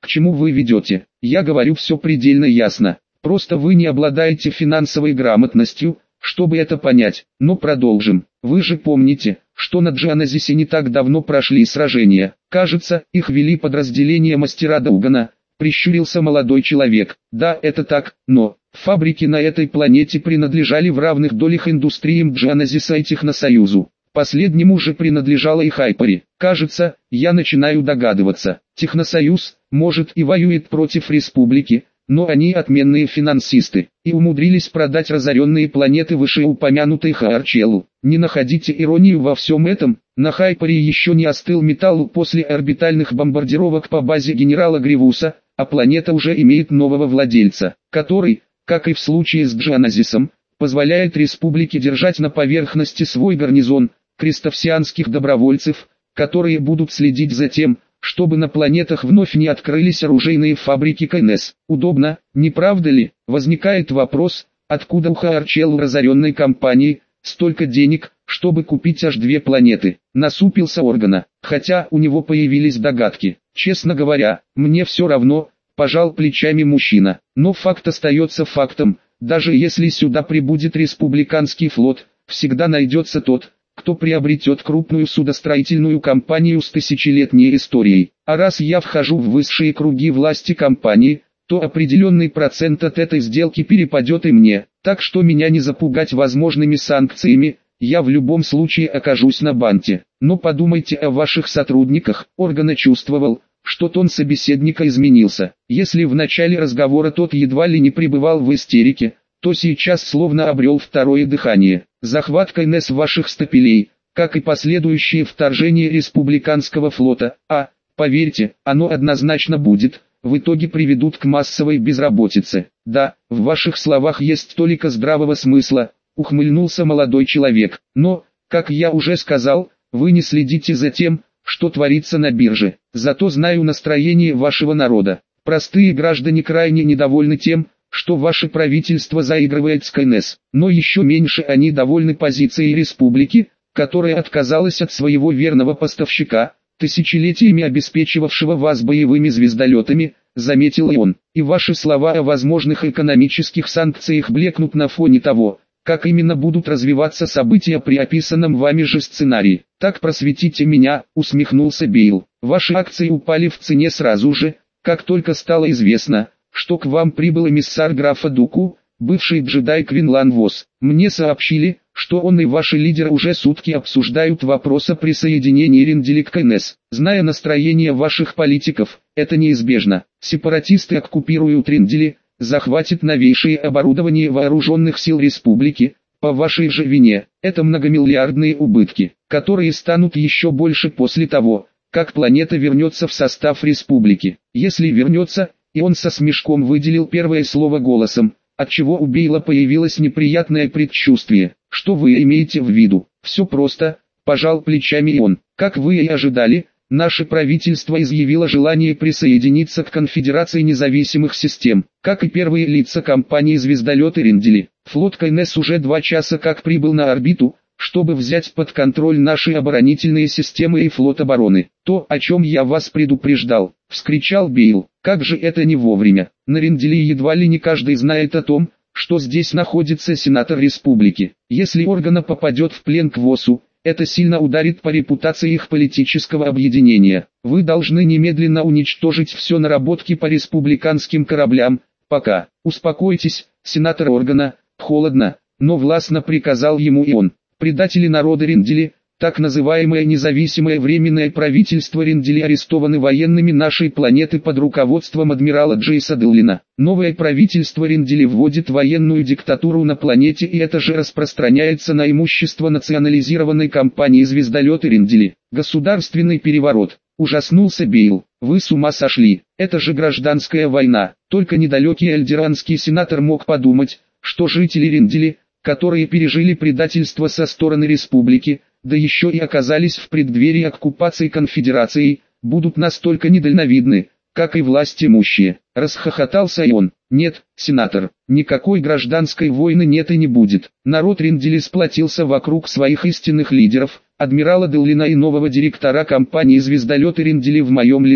к чему вы ведете? Я говорю все предельно ясно. Просто вы не обладаете финансовой грамотностью, чтобы это понять. Но продолжим. Вы же помните, что на Джаназисе не так давно прошли сражения. Кажется, их вели подразделения мастера Даугана. Прищурился молодой человек. Да, это так, но фабрики на этой планете принадлежали в равных долях индустриям Джаназиса и Техносоюзу. Последнему же принадлежала и Хайпари. Кажется, я начинаю догадываться. Техносоюз, может, и воюет против республики, но они отменные финансисты, и умудрились продать разоренные планеты вышеупомянутой Хаарчеллу. Не находите иронию во всем этом? На Хайпаре еще не остыл металл после орбитальных бомбардировок по базе генерала Гривуса, а планета уже имеет нового владельца, который, как и в случае с Джаназисом, позволяет республике держать на поверхности свой гарнизон, крестовсианских добровольцев, которые будут следить за тем, чтобы на планетах вновь не открылись оружейные фабрики КНС. Удобно, не правда ли? Возникает вопрос, откуда у Хаарчеллу разоренной компании столько денег, чтобы купить аж 2 планеты. Насупился Органа, хотя у него появились догадки. Честно говоря, мне все равно, пожал плечами мужчина. Но факт остается фактом, даже если сюда прибудет республиканский флот, всегда найдется тот, кто приобретет крупную судостроительную компанию с тысячелетней историей. А раз я вхожу в высшие круги власти компании, то определенный процент от этой сделки перепадет и мне. Так что меня не запугать возможными санкциями, я в любом случае окажусь на банте. Но подумайте о ваших сотрудниках. Органа чувствовал, что тон собеседника изменился. Если в начале разговора тот едва ли не пребывал в истерике, то сейчас словно обрел второе дыхание. Захват КНС ваших стапелей, как и последующее вторжение республиканского флота, поверьте, оно однозначно будет, в итоге приведут к массовой безработице. Да, в ваших словах есть толика здравого смысла, ухмыльнулся молодой человек. Но, как я уже сказал, вы не следите за тем, что творится на бирже. Зато знаю настроение вашего народа. Простые граждане крайне недовольны тем, что ваше правительство заигрывает с КНС, но еще меньше они довольны позицией республики, которая отказалась от своего верного поставщика, тысячелетиями обеспечивавшего вас боевыми звездолетами, заметил он. И ваши слова о возможных экономических санкциях блекнут на фоне того, как именно будут развиваться события при описанном вами же сценарии. Так просветите меня, усмехнулся Бейл. Ваши акции упали в цене сразу же, как только стало известно, что к вам прибыл эмиссар графа Дуку, бывший джедай Квинлан Вос. Мне сообщили, что он и ваши лидеры уже сутки обсуждают вопрос о присоединении Ринделя к КНС. Зная настроение ваших политиков, это неизбежно. Сепаратисты оккупируют Риндель, захватят новейшее оборудование вооруженных сил республики, по вашей же вине. Это многомиллиардные убытки, которые станут еще больше после того, как планета вернется в состав республики. Если вернется, и он со смешком выделил первое слово голосом, отчего у Бейла появилось неприятное предчувствие. Что вы имеете в виду? Все просто, пожал плечами он. Как вы и ожидали, наше правительство изъявило желание присоединиться к Конфедерации независимых систем, как и первые лица компании звездолеты Риндель. Флот КНС уже 2 часа как прибыл на орбиту, чтобы взять под контроль наши оборонительные системы и флот обороны. То, о чем я вас предупреждал, вскричал Бейл. Как же это не вовремя? На Ринделе едва ли не каждый знает о том, что здесь находится сенатор республики. Если Органа попадет в плен к ВОСу, это сильно ударит по репутации их политического объединения. Вы должны немедленно уничтожить все наработки по республиканским кораблям. Пока. Успокойтесь, сенатор Органа, холодно, но властно приказал ему и он. Предатели народа Ринделя, так называемое независимое временное правительство Ринделя арестованы военными нашей планеты под руководством адмирала Джейса Деллина. Новое правительство Ринделя вводит военную диктатуру на планете, и это же распространяется на имущество национализированной компании звездолеты Ринделя. Государственный переворот. Ужаснулся Бейл. Вы с ума сошли. Это же гражданская война. Только недалекий альдеранский сенатор мог подумать, что жители Ринделя, которые пережили предательство со стороны республики, да еще и оказались в преддверии оккупации конфедерацией, будут настолько недальновидны, как и власть имущие. Расхохотался и он. Нет, сенатор, никакой гражданской войны нет и не будет. Народ Ринделя сплотился вокруг своих истинных лидеров, адмирала Деллина и нового директора компании звездолеты Ринделя в моем лице.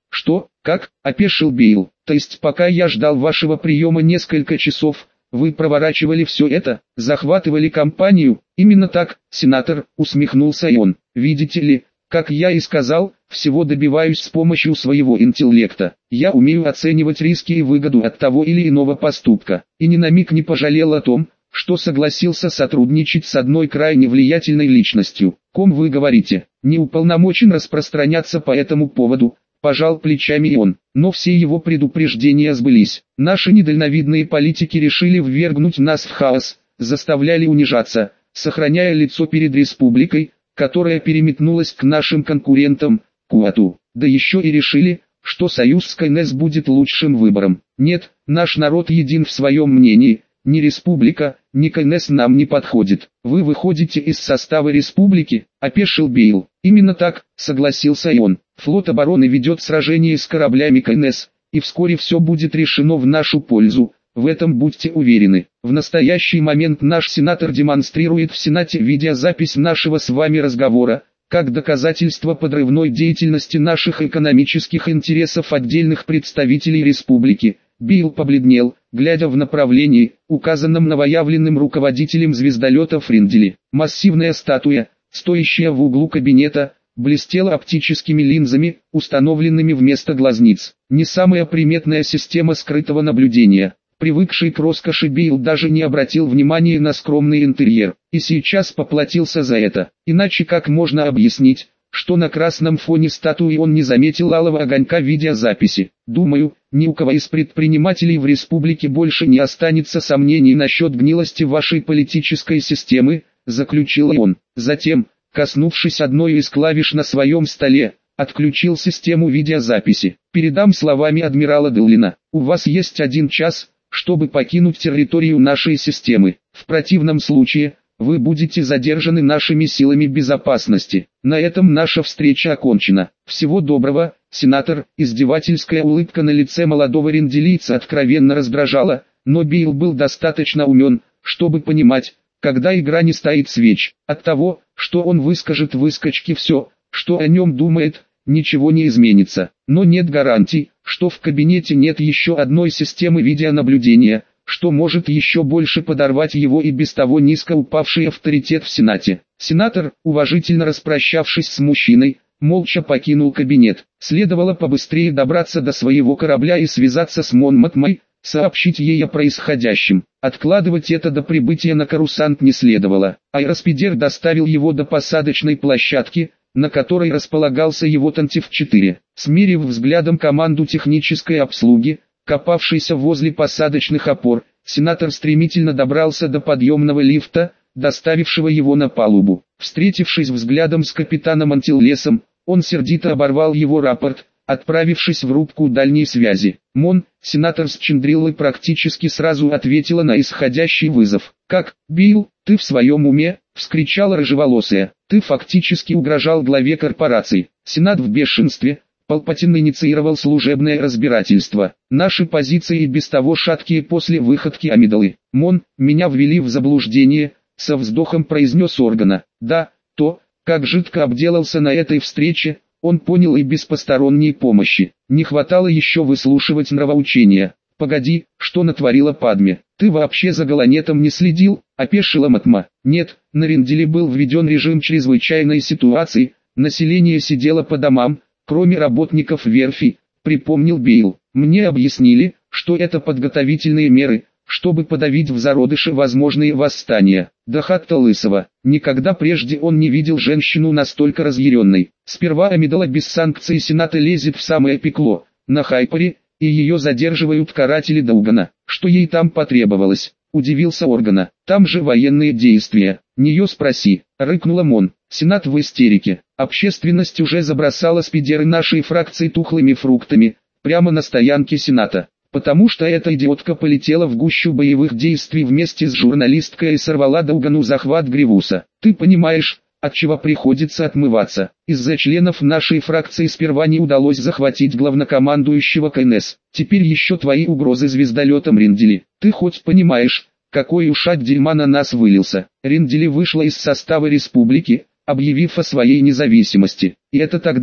Что, как, опешил Бейл. То есть пока я ждал вашего приема несколько часов, вы проворачивали все это, захватывали компанию? Именно так, сенатор, усмехнулся он. Видите ли, как я и сказал, всего добиваюсь с помощью своего интеллекта. Я умею оценивать риски и выгоду от того или иного поступка, и ни на миг не пожалел о том, что согласился сотрудничать с одной крайне влиятельной личностью. Ком вы говорите, не уполномочен распространяться по этому поводу, пожал плечами он, но все его предупреждения сбылись. Наши недальновидные политики решили ввергнуть нас в хаос, заставляли унижаться, сохраняя лицо перед республикой, которая переметнулась к нашим конкурентам, Куату. Да еще и решили, что союз с КНС будет лучшим выбором. Нет, наш народ един в своем мнении, ни республика, ни КНС нам не подходит. Вы выходите из состава республики, опешил Бейл. Именно так, согласился он. Флот обороны ведет сражение с кораблями КНС, и вскоре все будет решено в нашу пользу. В этом будьте уверены. В настоящий момент наш сенатор демонстрирует в Сенате видеозапись нашего с вами разговора, как доказательство подрывной деятельности наших экономических интересов отдельных представителей республики. Бейл побледнел, глядя в направлении, указанном новоявленным руководителем звездолета Фриндели. Массивная статуя, стоящая в углу кабинета, блестела оптическими линзами, установленными вместо глазниц. Не самая приметная система скрытого наблюдения. Привыкший к роскоши Бейл даже не обратил внимания на скромный интерьер, и сейчас поплатился за это. Иначе как можно объяснить, что на красном фоне статуи он не заметил алого огонька видеозаписи? Думаю, ни у кого из предпринимателей в республике больше не останется сомнений насчет гнилости вашей политической системы, заключил он. Затем, коснувшись одной из клавиш на своем столе, отключил систему видеозаписи. Передам словами адмирала Деллина: у вас есть 1 час, чтобы покинуть территорию нашей системы. В противном случае, вы будете задержаны нашими силами безопасности. На этом наша встреча окончена. Всего доброго, сенатор. Издевательская улыбка на лице молодого ренделийца откровенно раздражала, но Бейл был достаточно умен, чтобы понимать, когда игра не стоит свеч. От того, что он выскажет выскочке все, что о нем думает, ничего не изменится. Но нет гарантий, что в кабинете нет еще одной системы видеонаблюдения, что может еще больше подорвать его и без того низко упавший авторитет в Сенате. Сенатор, уважительно распрощавшись с мужчиной, молча покинул кабинет. Следовало побыстрее добраться до своего корабля и связаться с Монматмой, сообщить ей о происходящем. Откладывать это до прибытия на Корусант не следовало. Аэроспидер доставил его до посадочной площадки, на которой располагался его Тантив-4. Смерив взглядом команду технической обслуги, копавшейся возле посадочных опор, сенатор стремительно добрался до подъемного лифта, доставившего его на палубу. Встретившись взглядом с капитаном Антиллесом, он сердито оборвал его рапорт, отправившись в рубку дальней связи. Сенатор с Чендриллой практически сразу ответила на исходящий вызов. «Как, Билл, ты в своем уме?» — вскричала рыжеволосая. «Ты фактически угрожал главе корпорации». Сенат в бешенстве. Палпатин инициировал служебное разбирательство. Наши позиции и без того шаткие после выходки Амидалы. Меня ввели в заблуждение, со вздохом произнес Органа. Да, то, как жидко обделался на этой встрече, он понял и без посторонней помощи. Не хватало еще выслушивать нравоучения. «Погоди, что натворила Падме? Ты вообще за Галанетом не следил?» — опешила Матма. «Нет, на Ренделе был введен режим чрезвычайной ситуации, население сидело по домам, кроме работников верфи», — припомнил Бейл. «Мне объяснили, что это подготовительные меры, чтобы подавить в зародыше возможные восстания». До Хатта Лысого. Никогда прежде он не видел женщину настолько разъяренной. Сперва Амидала без санкций Сената лезет в самое пекло, на Хайпере, и ее задерживают каратели Даугана. Что ей там потребовалось? Удивился Органа. Там же военные действия. Нее спроси, рыкнула Мон. Сенат в истерике. Общественность уже забросала спидеры нашей фракции тухлыми фруктами, прямо на стоянке Сената. Потому что эта идиотка полетела в гущу боевых действий вместе с журналисткой и сорвала Даугану захват Гривуса. Ты понимаешь, от чего приходится отмываться? Из-за членов нашей фракции сперва не удалось захватить главнокомандующего КНС. Теперь еще твои угрозы звездолетом Рендели. Ты хоть понимаешь, какой ушат дерьма на нас вылился? Рендели вышла из состава республики, объявив о своей независимости. И это тогда,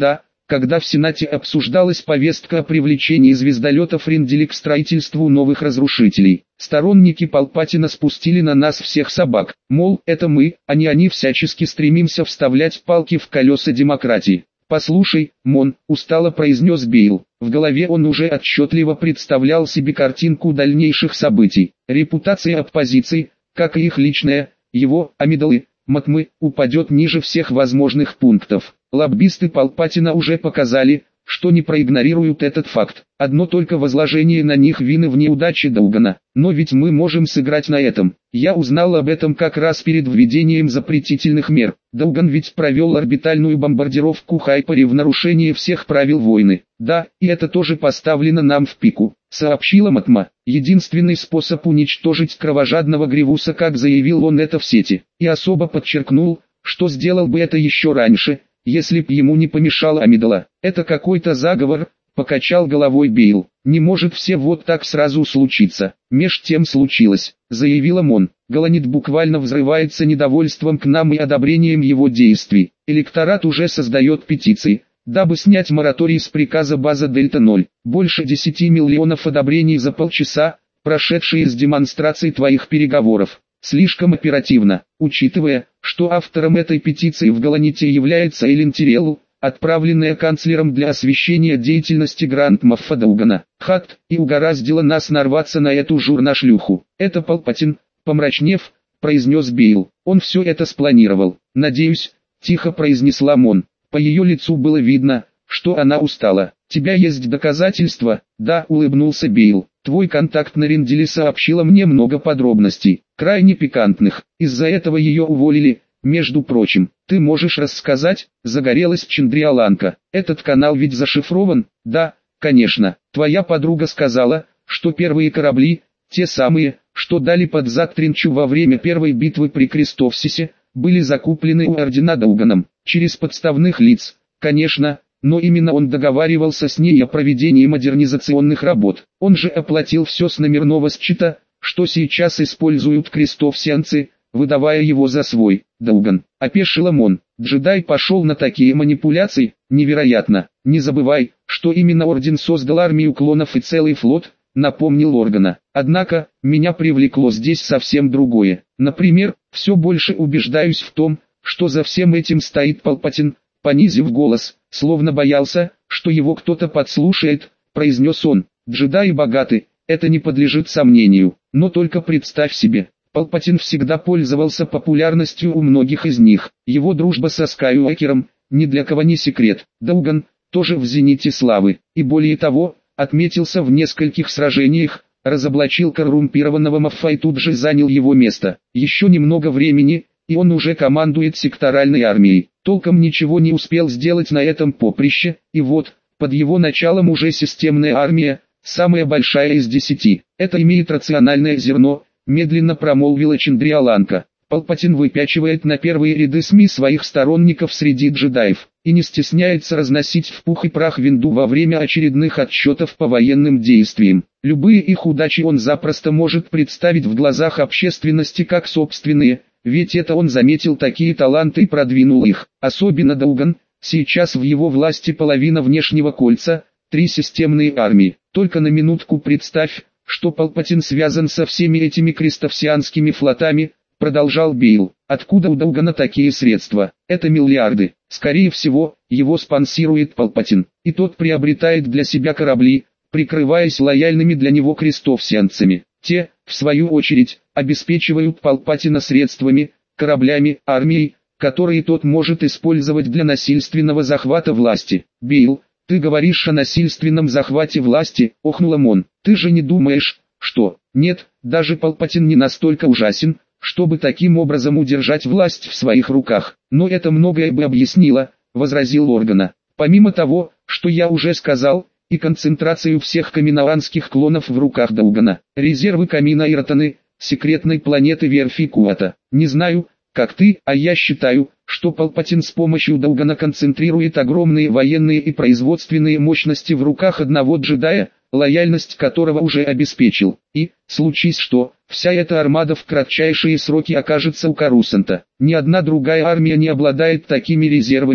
когда в Сенате обсуждалась повестка о привлечении звездолетов Ринделя к строительству новых разрушителей. Сторонники Палпатина спустили на нас всех собак, мол, это мы, а не они, всячески стремимся вставлять палки в колеса демократии. «Послушай, Мон», — устало произнес Бейл. В голове он уже отчетливо представлял себе картинку дальнейших событий. Репутация оппозиции, как и их личная, его, Амидалы, Матмы, упадет ниже всех возможных пунктов. Лоббисты Палпатина уже показали, что не проигнорируют этот факт. Одно только возложение на них вины в неудаче Даугана. Но ведь мы можем сыграть на этом. Я узнал об этом как раз перед введением запретительных мер. Дауган ведь провел орбитальную бомбардировку Хайпари в нарушение всех правил войны. Да, и это тоже поставлено нам в пику, сообщила Матма. Единственный способ уничтожить кровожадного Гривуса, как заявил он это в сети. И особо подчеркнул, что сделал бы это еще раньше, если б ему не помешала Амидала. Это какой-то заговор, покачал головой Бейл. Не может все вот так сразу случиться. Меж тем случилось, заявила Мон. Галанит буквально взрывается недовольством к нам и одобрением его действий. Электорат уже создает петиции, дабы снять мораторий с приказа база Дельта-0. Больше 10 миллионов одобрений за полчаса, прошедшие с демонстрацией твоих переговоров. Слишком оперативно, учитывая, что автором этой петиции в Галаните является Эллен Тиреллу, отправленная канцлером для освещения деятельности Гранд Моффа Даугана. Хат, и угораздило нас нарваться на эту журнашлюху. Это Палпатин, помрачнев, произнес Бейл. Он все это спланировал. Надеюсь, тихо произнесла Мон. По ее лицу было видно, что она устала. «Тебя есть доказательства?» «Да», улыбнулся Бейл. «Твой контакт на Ринделе сообщила мне много подробностей, крайне пикантных. Из-за этого ее уволили, между прочим. Ты можешь рассказать?» Загорелась Чандриаланка. «Этот канал ведь зашифрован?» «Да, конечно. Твоя подруга сказала, что первые корабли, те самые, что дали под зад Тринчу во время первой битвы при Крестовсисе, были закуплены у Ордена Дауганом, через подставных лиц, конечно». Но именно он договаривался с ней о проведении модернизационных работ. Он же оплатил все с номерного счета, что сейчас используют крестовсианцы, выдавая его за свой. Дауган, опешила Мон. Джедай пошел на такие манипуляции? Невероятно. Не забывай, что именно Орден создал армию клонов и целый флот, напомнил Органа. Однако, меня привлекло здесь совсем другое. Например, все больше убеждаюсь в том, что за всем этим стоит Палпатин. Понизив голос, словно боялся, что его кто-то подслушает, произнес он. Джедаи богаты, это не подлежит сомнению, но только представь себе, Палпатин всегда пользовался популярностью у многих из них. Его дружба со Скайуокером, ни для кого не секрет. Дауган, тоже в зените славы, и более того, отметился в нескольких сражениях, разоблачил коррумпированного Моффа и тут же занял его место. Еще немного времени, и он уже командует секторальной армией. Толком ничего не успел сделать на этом поприще, и вот, под его началом уже системная армия, самая большая из 10. Это имеет рациональное зерно, медленно промолвила Чандриаланка. Палпатин выпячивает на первые ряды СМИ своих сторонников среди джедаев, и не стесняется разносить в пух и прах винду во время очередных отчетов по военным действиям. Любые их удачи он запросто может представить в глазах общественности как собственные, ведь это он заметил такие таланты и продвинул их. Особенно Дауган, сейчас в его власти половина внешнего кольца, 3 системные армии. Только на минутку представь, что Палпатин связан со всеми этими крестовсианскими флотами, продолжал Бейл. Откуда у Даугана такие средства? Это миллиарды. Скорее всего, его спонсирует Палпатин, и тот приобретает для себя корабли, прикрываясь лояльными для него крестовсианцами. Те, в свою очередь, обеспечивают Палпатина средствами, кораблями, армией, которые тот может использовать для насильственного захвата власти. Бейл, ты говоришь о насильственном захвате власти, охнула Мон. Ты же не думаешь, что... Нет, даже Палпатин не настолько ужасен, чтобы таким образом удержать власть в своих руках. Но это многое бы объяснило, возразил Органа. Помимо того, что я уже сказал, и концентрацию всех каминоанских клонов в руках Даугана. Резервы Камина Иртаны, секретной планеты верфи Куата. Не знаю, как ты, а я считаю, что Палпатин с помощью Даугана концентрирует огромные военные и производственные мощности в руках одного джедая, лояльность которого уже обеспечил. И, случись что, вся эта армада в кратчайшие сроки окажется у Корусанта. Ни одна другая армия не обладает такими резервами,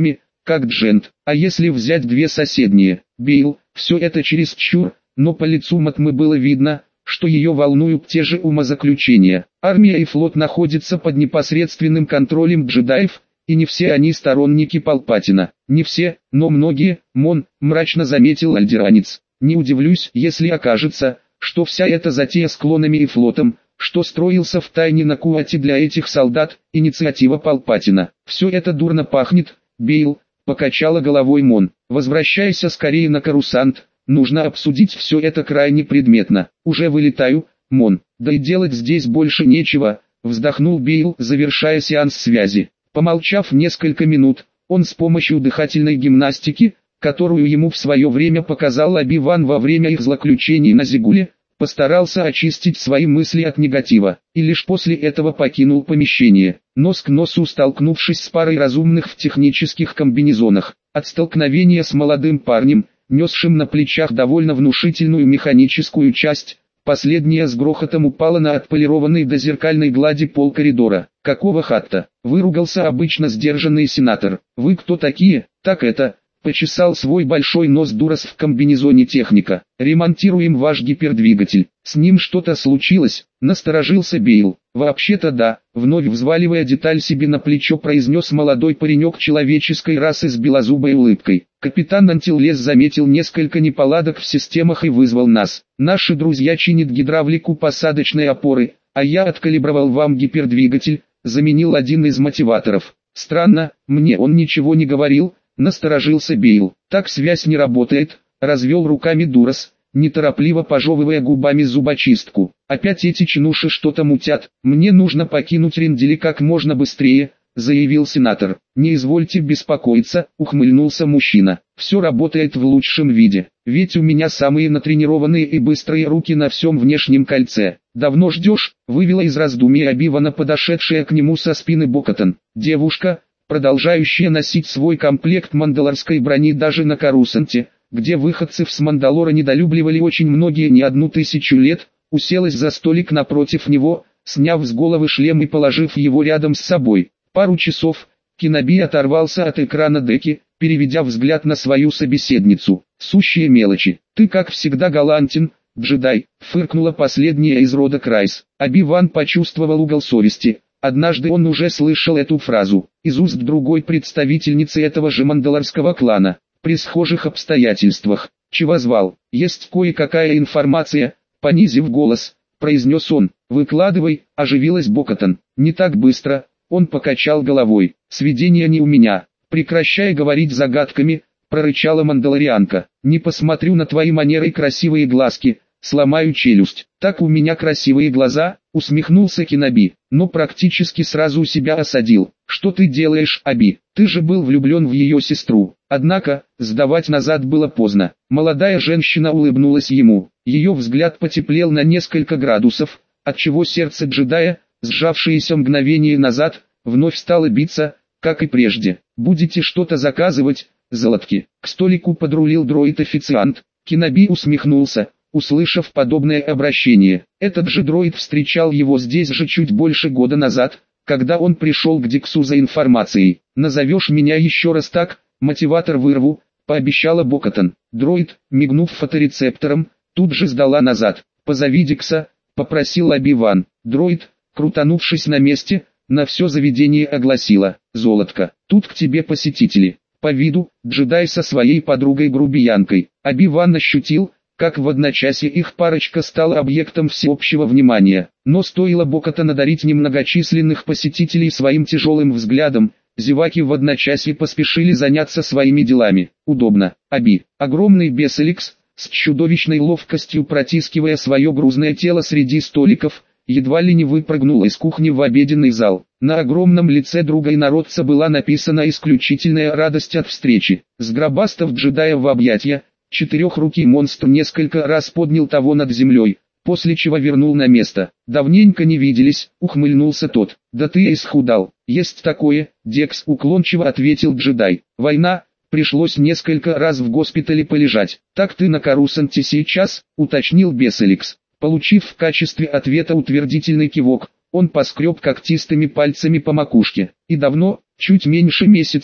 как Джент. А если взять две соседние, Бейл, все это чересчур, но по лицу Матмы было видно, что ее волнуют те же умозаключения. Армия и флот находятся под непосредственным контролем джедаев, и не все они сторонники Палпатина. Не все, но многие, мрачно заметил альдеранец. Не удивлюсь, если окажется, что вся эта затея с клонами и флотом, что строился в тайне на Куате для этих солдат, инициатива Палпатина. Все это дурно пахнет, Бейл, покачала головой Мон. Возвращайся скорее на Корусант, нужно обсудить все это крайне предметно. Уже вылетаю, Мон. Да и делать здесь больше нечего, вздохнул Бейл, завершая сеанс связи. Помолчав несколько минут, он с помощью дыхательной гимнастики, которую ему в свое время показал Оби-Ван во время их злоключений на Зигуле, постарался очистить свои мысли от негатива, и лишь после этого покинул помещение, нос к носу столкнувшись с парой разумных в технических комбинезонах. От столкновения с молодым парнем, несшим на плечах довольно внушительную механическую часть, последняя с грохотом упала на отполированный до зеркальной глади пол коридора. «Какого хатта?» — выругался обычно сдержанный сенатор. «Вы кто такие?» «Так это...» — почесал свой большой нос Дурас в комбинезоне техника. «Ремонтируем ваш гипердвигатель». «С ним что-то случилось?» — насторожился Бейл. «Вообще-то да», — вновь взваливая деталь себе на плечо, произнес молодой паренек человеческой расы с белозубой улыбкой. «Капитан Антиллес заметил несколько неполадок в системах и вызвал нас. Наши друзья чинят гидравлику посадочной опоры, а я откалибровал вам гипердвигатель, заменил один из мотиваторов». «Странно, мне он ничего не говорил», — насторожился Бейл. «Так связь не работает», — развел руками Дурас, неторопливо пожевывая губами зубочистку. «Опять эти чинуши что-то мутят. Мне нужно покинуть Рендели как можно быстрее», — заявил сенатор. «Не извольте беспокоиться», — ухмыльнулся мужчина. «Все работает в лучшем виде, ведь у меня самые натренированные и быстрые руки на всем внешнем кольце». «Давно ждешь?» — вывела из раздумий Оби-Вана подошедшая к нему со спины Бо-Катан. Девушка, продолжающая носить свой комплект мандалорской брони даже на Корусанте, где выходцев с Мандалора недолюбливали очень многие не 1000 лет, уселась за столик напротив него, сняв с головы шлем и положив его рядом с собой. Пару часов, Кеноби оторвался от экрана деки, переведя взгляд на свою собеседницу. «Сущие мелочи. Ты как всегда галантен, джедай», — фыркнула последняя из рода Крайс. Оби-Ван почувствовал угол совести. Однажды он уже слышал эту фразу из уст другой представительницы этого же мандалорского клана. При схожих обстоятельствах. «Чего звал? Есть кое-какая информация», — понизив голос, произнес он. «Выкладывай», — оживилась Бо-Катан. «Не так быстро», — он покачал головой. «Сведения не у меня». «Прекращай говорить загадками», — прорычала мандалорианка. «Не посмотрю на твои манеры и красивые глазки, сломаю челюсть». «Так у меня красивые глаза», — усмехнулся Кеноби, но практически сразу себя осадил. «Что ты делаешь, Оби? Ты же был влюблен в ее сестру». Однако, сдавать назад было поздно. Молодая женщина улыбнулась ему. Ее взгляд потеплел на несколько градусов, отчего сердце джедая, сжавшееся мгновение назад, вновь стало биться, как и прежде. «Будете что-то заказывать, золотки?» К столику подрулил дроид-официант. Кеноби усмехнулся, услышав подобное обращение. Этот же дроид встречал его здесь же чуть больше года назад, когда он пришел к Диксу за информацией. «Назовешь меня еще раз так, мотиватор вырву», — пообещала Бо-Катан. Дроид, мигнув фоторецептором, тут же сдала назад. «Позови Дикса», — попросил Оби-Ван. Дроид, крутанувшись на месте, на все заведение огласила: «Золотко, тут к тебе посетители». По виду, джедай со своей подругой-грубиянкой. Оби-Ван ощутил, как в одночасье их парочка стала объектом всеобщего внимания. Но стоило Бо-Катан одарить немногочисленных посетителей своим тяжелым взглядом, зеваки в одночасье поспешили заняться своими делами. Удобно. Оби, огромный беселикс, с чудовищной ловкостью протискивая свое грузное тело среди столиков, едва ли не выпрыгнул из кухни в обеденный зал. На огромном лице друга инородца была написана исключительная радость от встречи. Сгробастав джедая в объятья, четырехрукий монстр несколько раз поднял того над землей, после чего вернул на место. «Давненько не виделись», — ухмыльнулся тот. «Да ты исхудал». «Есть такое», — Декс уклончиво ответил джедай. «Война, пришлось несколько раз в госпитале полежать». «Так ты на Корусанте сейчас», — уточнил Беселикс. Получив в качестве ответа утвердительный кивок, он поскреб когтистыми пальцами по макушке. «И давно, чуть меньше месяца»,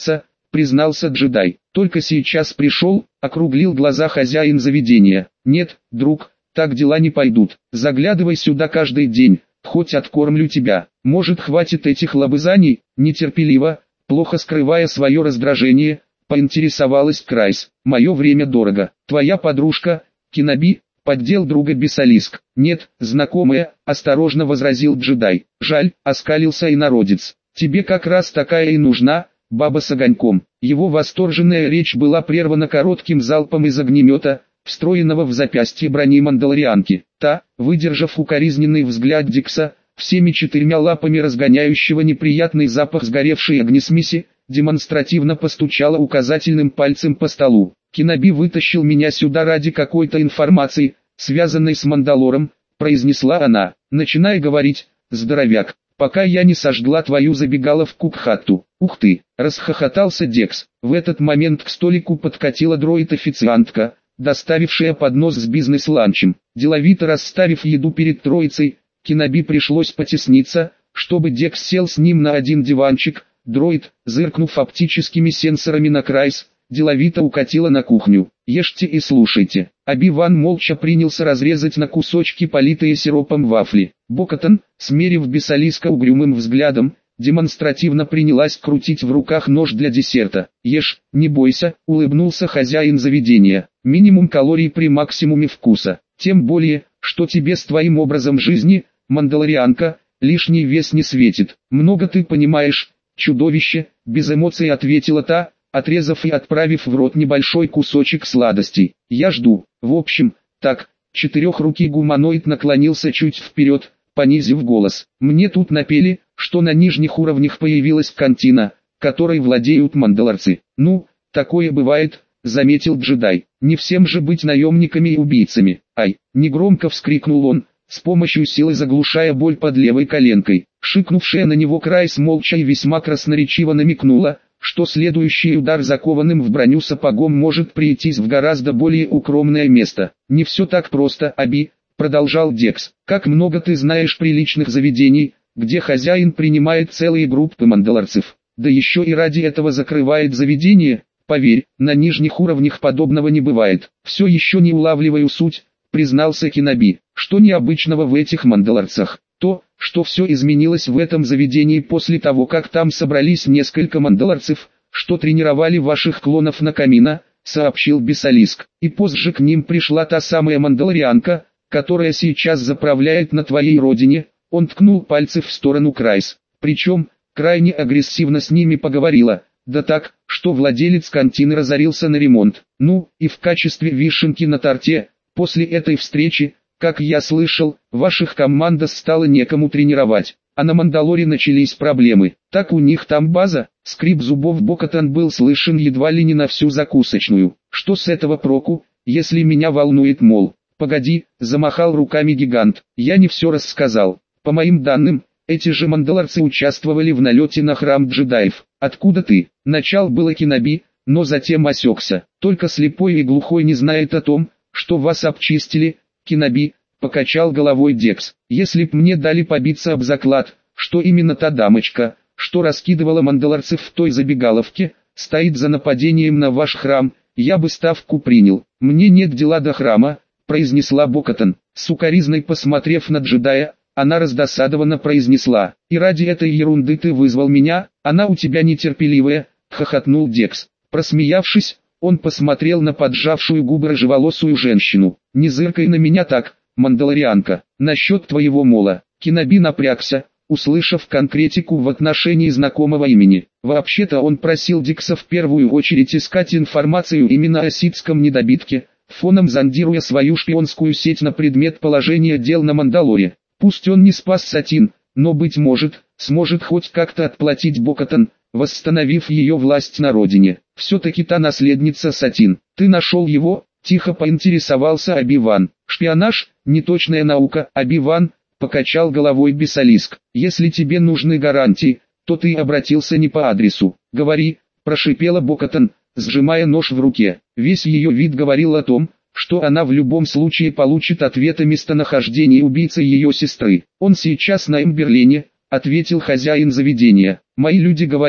признался джедай. Только сейчас пришел, округлил глаза хозяин заведения. Нет, друг, так дела не пойдут. Заглядывай сюда каждый день, хоть откормлю тебя. Может, хватит этих лобызаний? Нетерпеливо, плохо скрывая свое раздражение, поинтересовалась Крайс. Мое время дорого. Твоя подружка, Киноби, поддел друга Бесалиск. Нет, знакомая, осторожно возразил джедай. Жаль, оскалился инородец. Тебе как раз такая и нужна, баба с огоньком. Его восторженная речь была прервана коротким залпом из огнемета, встроенного в запястье брони мандалорианки. Та, выдержав укоризненный взгляд Дикса, всеми четырьмя лапами разгоняющего неприятный запах сгоревшей огнесмеси, демонстративно постучала указательным пальцем по столу. «Киноби вытащил меня сюда ради какой-то информации, связанной с Мандалором», произнесла она. «Начинай говорить, здоровяк, пока я не сожгла твою забегаловку к хату». «Ух ты!» – расхохотался Декс. В этот момент к столику подкатила дроид-официантка, доставившая поднос с бизнес-ланчем. Деловито расставив еду перед троицей, Киноби пришлось потесниться, чтобы Декс сел с ним на один диванчик. Дроид, зыркнув оптическими сенсорами на Крайс, деловито укатила на кухню. «Ешьте и слушайте». Оби-Ван молча принялся разрезать на кусочки политые сиропом вафли. Бокатон, смерив Бесалиска угрюмым взглядом, демонстративно принялась крутить в руках нож для десерта. «Ешь, не бойся», — улыбнулся хозяин заведения. «Минимум калорий при максимуме вкуса. Тем более, что тебе с твоим образом жизни, мандалорианка, лишний вес не светит. Много ты понимаешь, чудовище», — без эмоций ответила та, отрезав и отправив в рот небольшой кусочек сладостей. «Я жду. В общем, так». Четырехрукий гуманоид наклонился чуть вперед, понизив голос. «Мне тут напели, что на нижних уровнях появилась кантина, которой владеют мандалорцы. Ну, такое бывает», — заметил джедай. «Не всем же быть наемниками и убийцами». «Ай!» — негромко вскрикнул он, с помощью силы заглушая боль под левой коленкой. Шикнувшая на него Крайс молча и весьма красноречиво намекнула, что следующий удар закованным в броню сапогом может прийтись в гораздо более укромное место. «Не все так просто, Оби», — продолжал Декс. «Как много ты знаешь приличных заведений, где хозяин принимает целые группы мандалорцев, да еще и ради этого закрывает заведение? Поверь, на нижних уровнях подобного не бывает». «Все еще не улавливаю суть», — признался Киноби. «Что необычного в этих мандалорцах?» «То, что все изменилось в этом заведении после того, как там собрались несколько мандалорцев, что тренировали ваших клонов на Камина», — сообщил Бесалиск. «И позже к ним пришла та самая мандалорианка, которая сейчас заправляет на твоей родине». Он ткнул пальцы в сторону Крайс. Причем, крайне агрессивно с ними поговорила. Да так, что владелец кантины разорился на ремонт. Ну, и в качестве вишенки на торте, после этой встречи, как я слышал, ваших команда стало некому тренировать, а на Мандалоре начались проблемы. Так у них там база. Скрип зубов Бокатон был слышен едва ли не на всю закусочную. Что с этого проку, если меня волнует, мол? Погоди, замахал руками гигант. Я не все рассказал. По моим данным, эти же мандалорцы участвовали в налете на храм джедаев. Откуда ты? Начал было Киноби, но затем осекся. Только слепой и глухой не знает о том, что вас обчистили. Киноби, покачал головой Декс. Если б мне дали побиться об заклад, что именно та дамочка, что раскидывала мандалорцев в той забегаловке, стоит за нападением на ваш храм, я бы ставку принял. Мне нет дела до храма, произнесла Бокатон. Сукоризной посмотрев на джедая, она раздосадованно произнесла. И ради этой ерунды ты вызвал меня? Она у тебя нетерпеливая, хохотнул Декс. Просмеявшись, он посмотрел на поджавшую губы рыжеволосую женщину. «Не зыркай на меня так, мандалорианка, насчет твоего мола». Киноби напрягся, услышав конкретику в отношении знакомого имени. Вообще-то он просил Дикса в первую очередь искать информацию именно о ситском недобитке, фоном зондируя свою шпионскую сеть на предмет положения дел на Мандалоре. Пусть он не спас Сатин, но, быть может, сможет хоть как-то отплатить Бокатон, восстановив ее власть на родине. Все-таки та наследница Сатин. Ты нашел его? Тихо поинтересовался Оби-Ван. Шпионаж, неточная наука. Оби-Ван, покачал головой Бесалиск. Если тебе нужны гарантии, то ты обратился не по адресу. Говори, прошипела Бокатон, сжимая нож в руке. Весь ее вид говорил о том, что она в любом случае получит ответ о местонахождении убийцы ее сестры. Он сейчас на Эмберлене, ответил хозяин заведения. Мои люди говорят,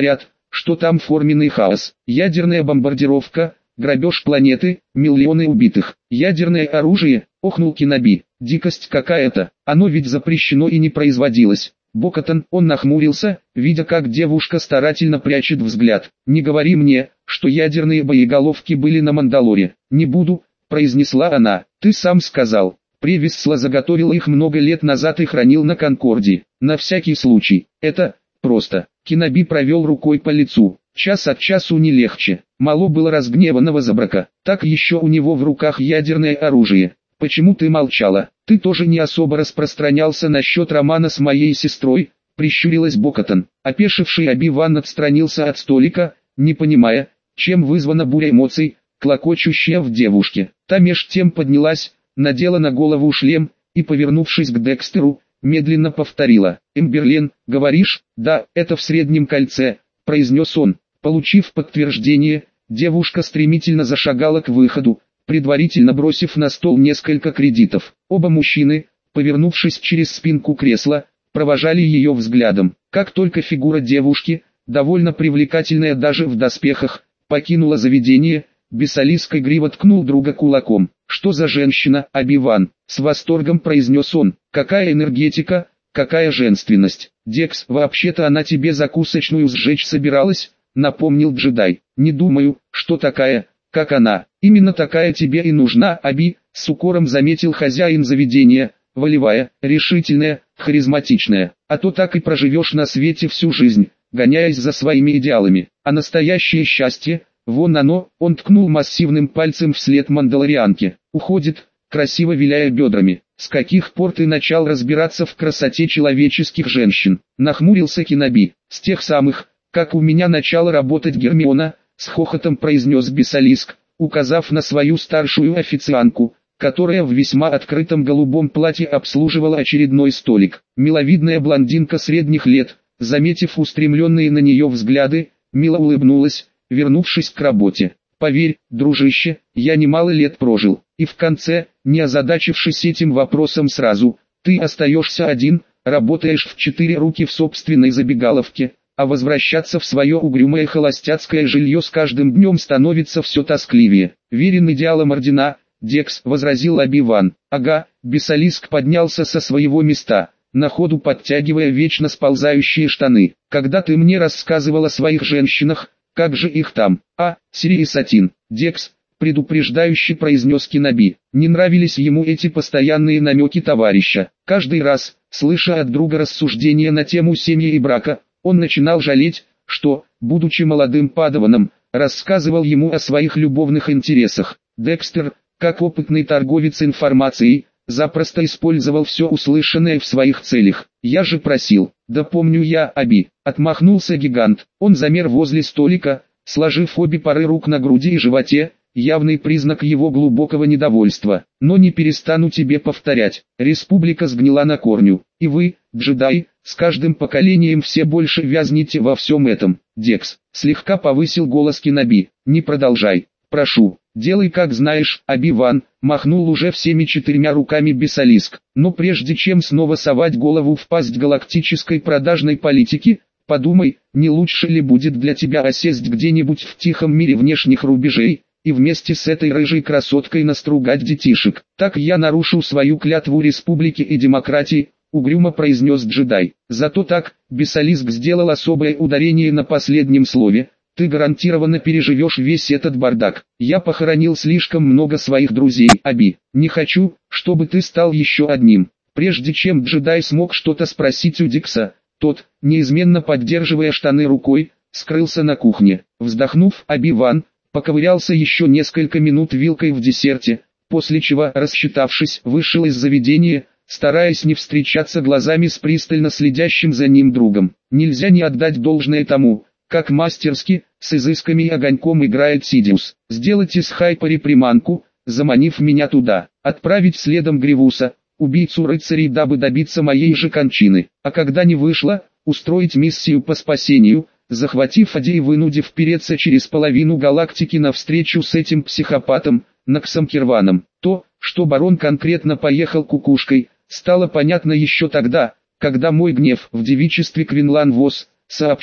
что там форменный хаос, ядерная бомбардировка, грабеж планеты, миллионы убитых, ядерное оружие, охнул Киноби. Дикость какая-то, оно ведь запрещено и не производилось. Бокатон, он нахмурился, видя как девушка старательно прячет взгляд. Не говори мне, что ядерные боеголовки были на Мандалоре. Не буду, произнесла она, ты сам сказал. Превисла заготовил их много лет назад и хранил на Конкорде. На всякий случай, это просто. Киноби провел рукой по лицу. Час от часу не легче. Мало было разгневанного Забрака. Так еще у него в руках ядерное оружие. Почему ты молчала? Ты тоже не особо распространялся насчет романа с моей сестрой, прищурилась Бокатон. Опешивший Оби-Ван отстранился от столика, не понимая, чем вызвана буря эмоций, клокочущая в девушке. Та меж тем поднялась, надела на голову шлем, и, повернувшись к Декстеру, медленно повторила. «Эмберлен, говоришь?» «Да, это в Среднем кольце», — произнес он. Получив подтверждение, девушка стремительно зашагала к выходу, предварительно бросив на стол несколько кредитов. Оба мужчины, повернувшись через спинку кресла, провожали ее взглядом. Как только фигура девушки, довольно привлекательная даже в доспехах, покинула заведение, Бесалиск игриво ткнул друга кулаком. «Что за женщина, Оби-Ван?» — с восторгом произнес он. «Какая энергетика, какая женственность! Декс, вообще-то она тебе закусочную сжечь собиралась?» — напомнил джедай. «Не думаю, что такая, как она. Именно такая тебе и нужна, Оби», — с укором заметил хозяин заведения. «Волевая, решительная, харизматичная. А то так и проживешь на свете всю жизнь, гоняясь за своими идеалами. А настоящее счастье, вон оно», — он ткнул массивным пальцем вслед мандалорианке. «Уходит, красиво виляя бедрами. С каких пор ты начал разбираться в красоте человеческих женщин?» — нахмурился Киноби. «С тех самых, как у меня начала работать Гермиона», — с хохотом произнес Бесалиск, указав на свою старшую официантку, которая в весьма открытом голубом платье обслуживала очередной столик. Миловидная блондинка средних лет, заметив устремленные на нее взгляды, мило улыбнулась, вернувшись к работе. «Поверь, дружище, я немало лет прожил, и в конце, не озадачившись этим вопросом сразу, ты остаешься один, работаешь в 4 руки в собственной забегаловке, а возвращаться в свое угрюмое холостяцкое жилье с каждым днем становится все тоскливее. Верен идеалам ордена, Декс», — возразил Оби-Ван. «Ага», — Бесалиск поднялся со своего места, на ходу подтягивая вечно сползающие штаны. «Когда ты мне рассказывал о своих женщинах, как же их там?» Сириесатин. «Декс», — предупреждающе произнес Киноби. Не нравились ему эти постоянные намеки товарища. Каждый раз, слыша от друга рассуждения на тему семьи и брака, он начинал жалеть, что, будучи молодым падаваном, рассказывал ему о своих любовных интересах. Декстер, как опытный торговец информацией, запросто использовал все услышанное в своих целях. «Я же просил». «Да помню я, Оби», — отмахнулся гигант. Он замер возле столика, сложив обе пары рук на груди и животе, явный признак его глубокого недовольства. «Но не перестану тебе повторять, республика сгнила на корню, и вы, джедаи, с каждым поколением все больше вязнете во всем этом». «Декс», — слегка повысил голос Киноби, — «не продолжай, прошу, делай как знаешь». Оби-Ван махнул уже всеми 4 руками Бесалиск. «Но прежде чем снова совать голову в пасть галактической продажной политики, подумай, не лучше ли будет для тебя осесть где-нибудь в тихом мире внешних рубежей, и вместе с этой рыжей красоткой настругать детишек. Так я нарушу свою клятву республики и демократии», — угрюмо произнес джедай. «Зато так», — Бесалиск сделал особое ударение на последнем слове, — «ты гарантированно переживешь весь этот бардак. Я похоронил слишком много своих друзей, Оби. Не хочу, чтобы ты стал еще одним». Прежде чем джедай смог что-то спросить у Дикса, тот, неизменно поддерживая штаны рукой, скрылся на кухне. Вздохнув, Оби-Ван поковырялся еще несколько минут вилкой в десерте, после чего, рассчитавшись, вышел из заведения, стараясь не встречаться глазами с пристально следящим за ним другом. Нельзя не отдать должное тому, как мастерски, с изысками и огоньком играет Сидиус. Сделать из Хайпари приманку, заманив меня туда, отправить следом Гривуса, убийцу рыцарей, дабы добиться моей же кончины. А когда не вышло, устроить миссию по спасению, захватив Ади и вынудив переться через половину галактики навстречу с этим психопатом, Наксом Кирваном. То, что барон конкретно поехал кукушкой, стало понятно еще тогда, когда мой гнев в девичестве Квинлан Вос сообщил,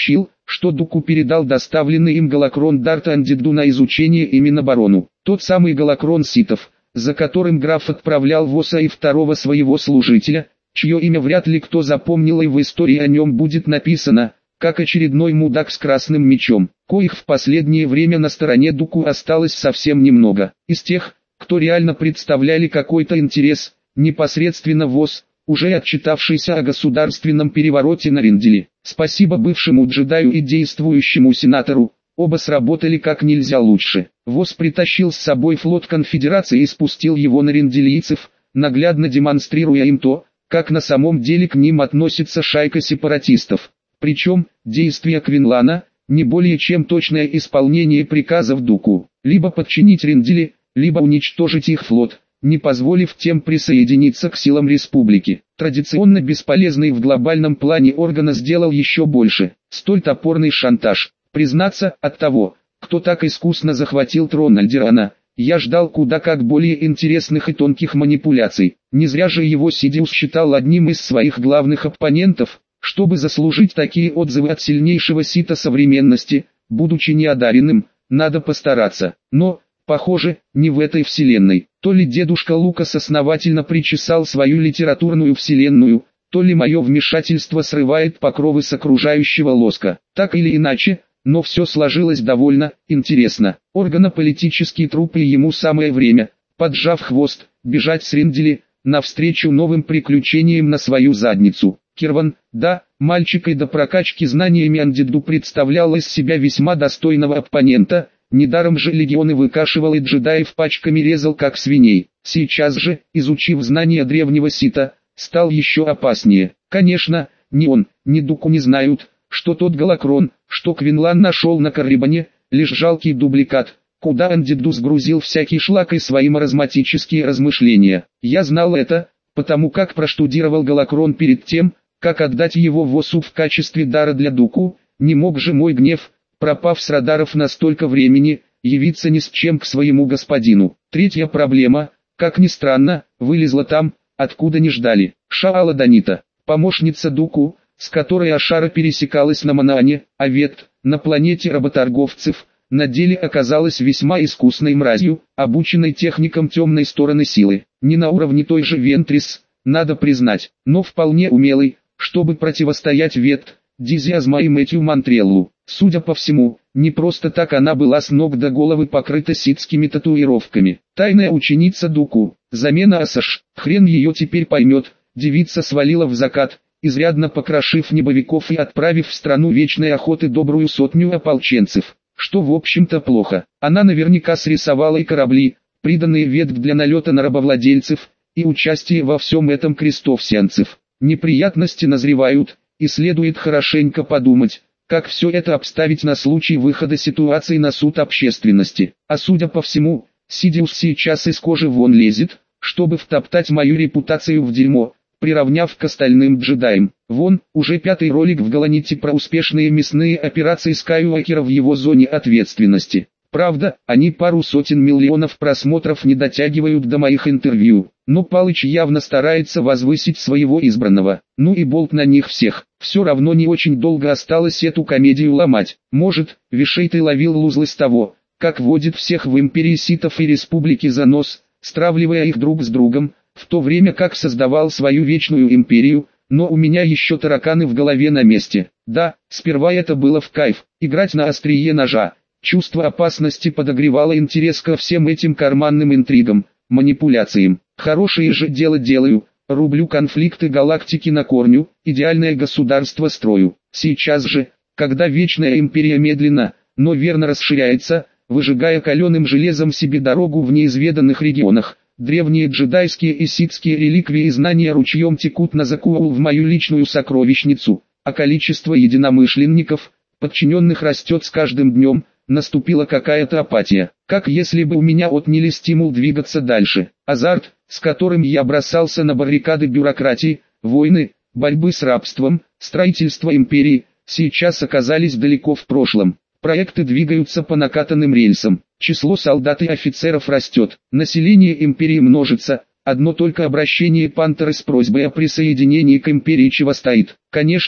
что Дуку передал доставленный им голокрон Дарта Андидду на изучение именно барону. Тот самый голокрон ситов, за которым граф отправлял Воса и второго своего служителя, чье имя вряд ли кто запомнил, и в истории о нем будет написано, как очередной мудак с красным мечом, коих в последнее время на стороне Дуку осталось совсем немного. Из тех, кто реально представляли какой-то интерес, непосредственно ВОС, уже отчитавшийся о государственном перевороте на Ринделе. Спасибо бывшему джедаю и действующему сенатору, оба сработали как нельзя лучше. ВОС притащил с собой флот конфедерации и спустил его на ринделийцев, наглядно демонстрируя им то, как на самом деле к ним относится шайка сепаратистов. Причем, действия Квинлана, не более чем точное исполнение приказов Дуку, либо подчинить Ринделе, либо уничтожить их флот, не позволив тем присоединиться к силам республики. Традиционно бесполезный в глобальном плане органа сделал еще больше. Столь топорный шантаж. Признаться, от того, кто так искусно захватил трон Альдерана, я ждал куда как более интересных и тонких манипуляций. Не зря же его Сидиус считал одним из своих главных оппонентов. Чтобы заслужить такие отзывы от сильнейшего сита современности, будучи неодаренным, надо постараться. Но, похоже, не в этой вселенной. То ли дедушка Лукас основательно причесал свою литературную вселенную, то ли мое вмешательство срывает покровы с окружающего лоска. Так или иначе, но все сложилось довольно интересно. Органополитический труп, и ему самое время, поджав хвост, бежать с Риндели, навстречу новым приключениям на свою задницу. Кирван, да, мальчик и до прокачки знаниями Андидду представлял из себя весьма достойного оппонента. Недаром же легионы выкашивал и джедаев пачками резал как свиней. Сейчас же, изучив знания древнего сита, стал еще опаснее. Конечно, ни он, ни Дуку не знают, что тот голокрон, что Квинлан нашел на Каррибане, лишь жалкий дубликат, куда Андидду сгрузил всякий шлак и свои маразматические размышления. Я знал это, потому как проштудировал голокрон перед тем, как отдать его ВОСу в качестве дара для Дуку. Не мог же мой гнев, пропав с радаров на столько времени, явиться ни с чем к своему господину. Третья проблема, как ни странно, вылезла там, откуда не ждали. Шаала Данита, помощница Дуку, с которой Ашара пересекалась на Манаане, а Вет, на планете работорговцев, на деле оказалась весьма искусной мразью, обученной техникам темной стороны силы. Не на уровне той же Вентрис, надо признать, но вполне умелой, чтобы противостоять Вет, Дизиазма и Мэтью Монтреллу. Судя по всему, не просто так она была с ног до головы покрыта ситскими татуировками. Тайная ученица Дуку, замена Асаш, хрен ее теперь поймет. Девица свалила в закат, изрядно покрошив небовиков и отправив в страну вечной охоты добрую сотню ополченцев. Что в общем-то плохо. Она наверняка срисовала и корабли, приданные ветвь для налета на рабовладельцев, и участие во всем этом крестовсянцев. Неприятности назревают, и следует хорошенько подумать, как все это обставить на случай выхода ситуации на суд общественности. А судя по всему, Сидиус сейчас из кожи вон лезет, чтобы втоптать мою репутацию в дерьмо, приравняв к остальным джедаям. Вон, уже 5-й ролик в Галаните про успешные мясные операции Скайуокера в его зоне ответственности. Правда, они пару сотен миллионов просмотров не дотягивают до моих интервью, но Палыч явно старается возвысить своего избранного. Ну и болт на них всех. Все равно не очень долго осталось эту комедию ломать. Может, Вишей ловил лузлы с того, как водит всех в империи ситов и республики за нос, стравливая их друг с другом, в то время как создавал свою вечную империю, но у меня еще тараканы в голове на месте. Да, сперва это было в кайф, играть на острие ножа. Чувство опасности подогревало интерес ко всем этим карманным интригам, манипуляциям. Хорошее же дело делаю, рублю конфликты галактики на корню, идеальное государство строю. Сейчас же, когда вечная империя медленно, но верно расширяется, выжигая каленым железом себе дорогу в неизведанных регионах, древние джедайские и ситские реликвии и знания ручьем текут на Закуул в мою личную сокровищницу, а количество единомышленников, подчиненных растет с каждым днем. Наступила какая-то апатия, как если бы у меня отняли стимул двигаться дальше. Азарт, с которым я бросался на баррикады бюрократии, войны, борьбы с рабством, строительство империи, сейчас оказались далеко в прошлом. Проекты двигаются по накатанным рельсам, число солдат и офицеров растет, население империи множится, одно только обращение Пантеры с просьбой о присоединении к империи чего стоит. Конечно,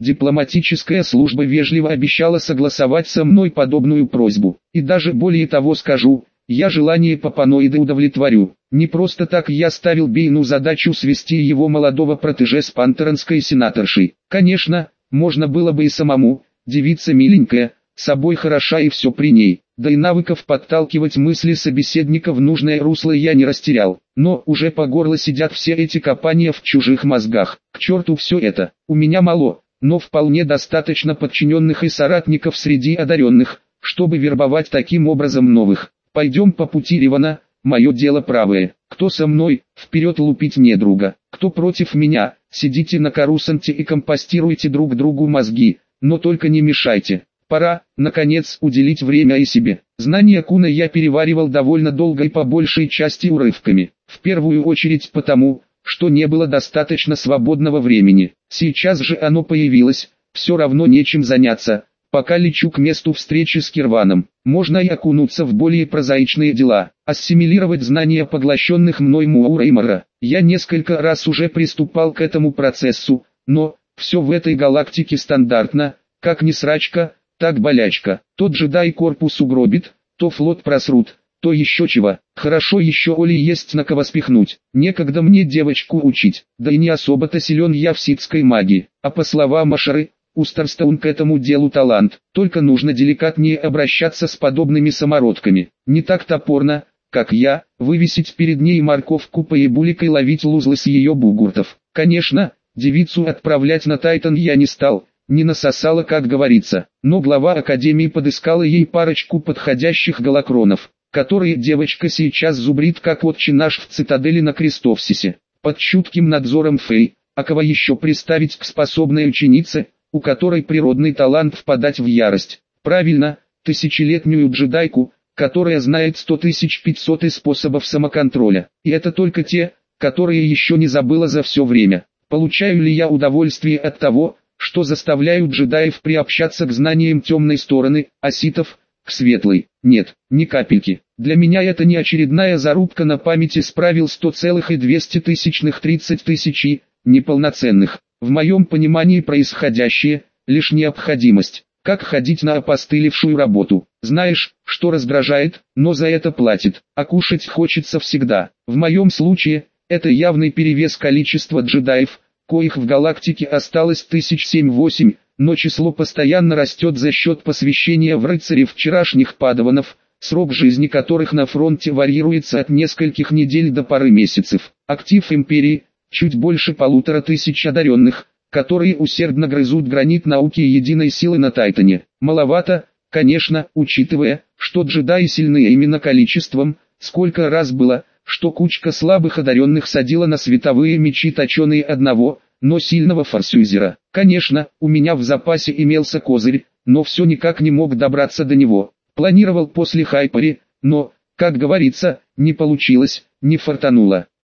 Дипломатическая служба вежливо обещала согласовать со мной подобную просьбу. И даже более того скажу, я желание Папаноида удовлетворю. Не просто так я ставил Бейну задачу свести его молодого протеже с пантеронской сенаторшей. Конечно, можно было бы и самому, девица миленькая, собой хороша и все при ней. Да и навыков подталкивать мысли собеседника в нужное русло я не растерял. Но уже по горло сидят все эти копания в чужих мозгах. К черту все это, у меня мало, но вполне достаточно подчиненных и соратников среди одаренных, чтобы вербовать таким образом новых. Пойдем по пути Ривана, мое дело правое. Кто со мной, вперед лупить недруга. Кто против меня, сидите на Корусанте и компостируйте друг другу мозги, но только не мешайте. Пора, наконец, уделить время и себе. Знания Куна я переваривал довольно долго и по большей части урывками. В первую очередь потому, что не было достаточно свободного времени. Сейчас же оно появилось, все равно нечем заняться. Пока лечу к месту встречи с Кирваном, можно и окунуться в более прозаичные дела, ассимилировать знания поглощенных мной Муура и Мара. Я несколько раз уже приступал к этому процессу, но все в этой галактике стандартно, как не срачка, так болячка. Тот джедай корпус угробит, то флот просрут, то еще чего. Хорошо еще Оли есть на кого спихнуть. Некогда мне девочку учить, да и не особо-то силен я в ситской магии. А по словам Машары, у Старстоун к этому делу талант, только нужно деликатнее обращаться с подобными самородками. Не так топорно, как я, вывесить перед ней морковку поебуликой ловить лузлы с ее бугуртов. Конечно, девицу отправлять на Тайтан я не стал, не насосала, как говорится, но глава Академии подыскала ей парочку подходящих голокронов, которые девочка сейчас зубрит как отче наш в цитадели на Крестовсисе, под чутким надзором Фэй. А кого еще представить к способной ученице, у которой природный талант впадать в ярость? Правильно, тысячелетнюю джедайку, которая знает 100 500 способов самоконтроля. И это только те, которые еще не забыла за все время. Получаю ли я удовольствие от того, что заставляют джедаев приобщаться к знаниям темной стороны, а ситов к светлой? Нет, ни капельки. Для меня это не очередная зарубка на памяти справил 100,2 30 неполноценных. В моем понимании происходящее – лишь необходимость. Как ходить на опостылевшую работу? Знаешь, что раздражает, но за это платит, а кушать хочется всегда. В моем случае, это явный перевес количества джедаев, коих в галактике осталось 7-8, но число постоянно растет за счет посвящения в рыцари вчерашних падаванов, срок жизни которых на фронте варьируется от нескольких недель до пары месяцев. Актив империи – чуть больше 1500 одаренных, которые усердно грызут гранит науки и единой силы на Тайтане. Маловато, конечно, учитывая, что джедаи сильны именно количеством, сколько раз было, что кучка слабых одаренных садила на световые мечи точеные одного, но сильного форсюзера. Конечно, у меня в запасе имелся козырь, но все никак не мог добраться до него. Планировал после Хайпари, но, как говорится, не получилось, не фартануло.